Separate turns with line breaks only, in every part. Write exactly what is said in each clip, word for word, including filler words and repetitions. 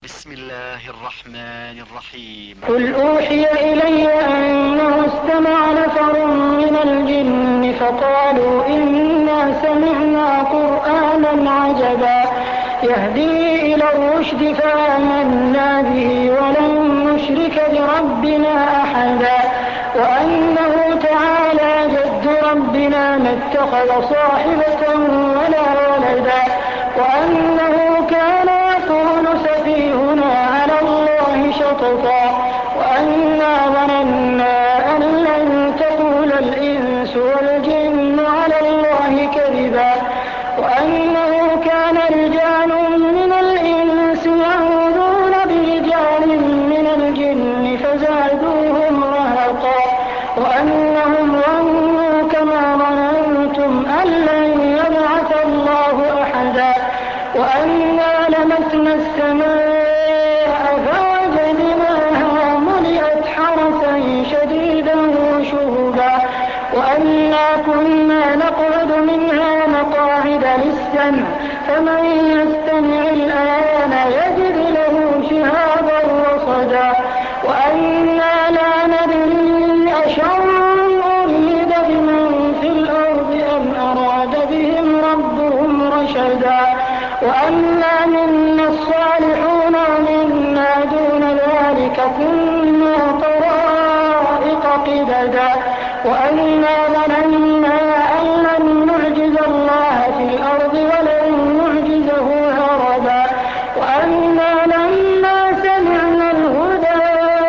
بسم الله الرحمن الرحيم.
قل أوحي إلي أنه استمع نفر من الجن فقالوا إنا سمعنا قرآنا عجبا يهدي إلى الرشد فآمنا به ولن نشرك بربنا أحدا وأنه تعالى جد ربنا ما اتخذ صاحبة ولا ولدا وأنه كان يقول سفيهنا على الله شططا وأنا ظننا أن لن تقول الإنس والجن على الله كذبا وأنه كان رجال من الإنس يعوذون برجال من الجن فزادوهم رهقا وأنهم ظنوا كما ظننتم أن لن يبعث الله أحدا وأنا لمسنا السماء فوجدناها ملئت حرسا شديدا وشهبا وأنا كنا نقعد منها مقاعد للسمع فمن يستمع الآن يجد له شهابا رصدا وأنا لا ندري أشر أريد بمن في الأرض أم أراد بهم ربهم رشدا وأنا منا الصالحون ومنا دون ذلك كنا طرائق قددا وأنا ظننا أن لن نعجز الله في الأرض ولن نعجزه هربا وأنا لما سمعنا الهدى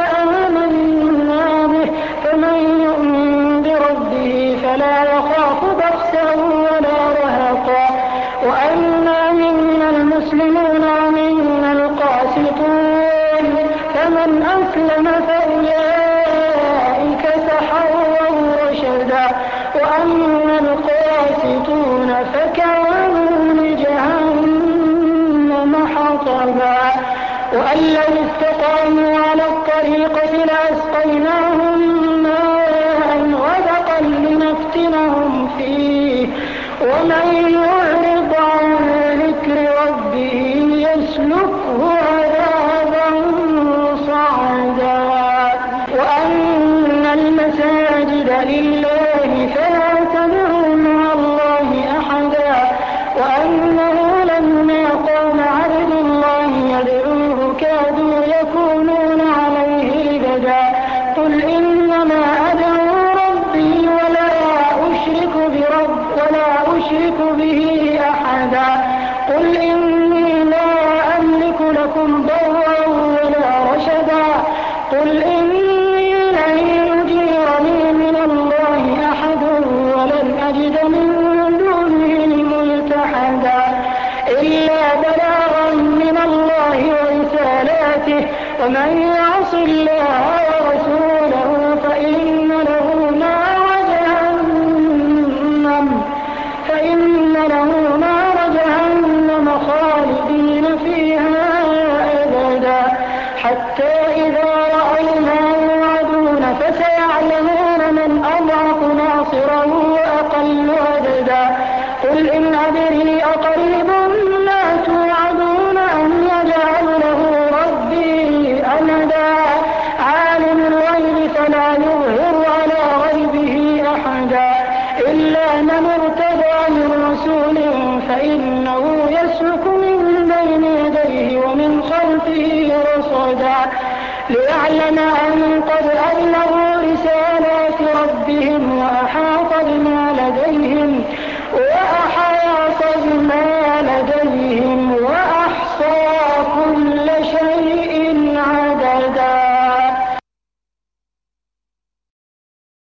آمنا به فمن يؤمن بربه فلا يخاف بخسا ولا رهقا وأنا منا المسلمون ومنا القاسطون فمن أسلم فأولئك تحروا رشدا وأما القاسطون فكانوا لجهنم حطبا وأن لو استقاموا على الطريقة لأسقيناهم ماء غدقا لنفتنهم فيه ومن يعرض عن ذكر ربه يسلكه عذابا صعدا وأن المساجد لله فلا تدعوا مع الله أحدا وأنه لما قام عبد الله يدعوه كادوا يكونون عليه لبدا قل إنما أدعو ربي ولا أشرك برب ولا أشرك به أحدا قل إني لا أملك لكم ضرا ولا رشدا قل إني لن يجيرني من الله أحد ولن أجد من دونه ملتحدا إلا بلاغا من الله ورسالاته ومن يعص الله ورسوله فإن له نار جهنم فإن له نار جهنم خالدين فيها أبدا حتى إذا رأوا ما يوعدون فسيعلمون من أضعف ناصرا وأقل عددا قل إن أدري أقريب ما توعدون أم يجعل له ربي أمدا عالم الغيب فلا يظهر على غيبه أحدا إلا من ارتضى من رسول فإنه يسلك من بين يديه ومن خلفه رصدا ليعلم أن قد أبلغوا رسالات ربهم وأحاط بما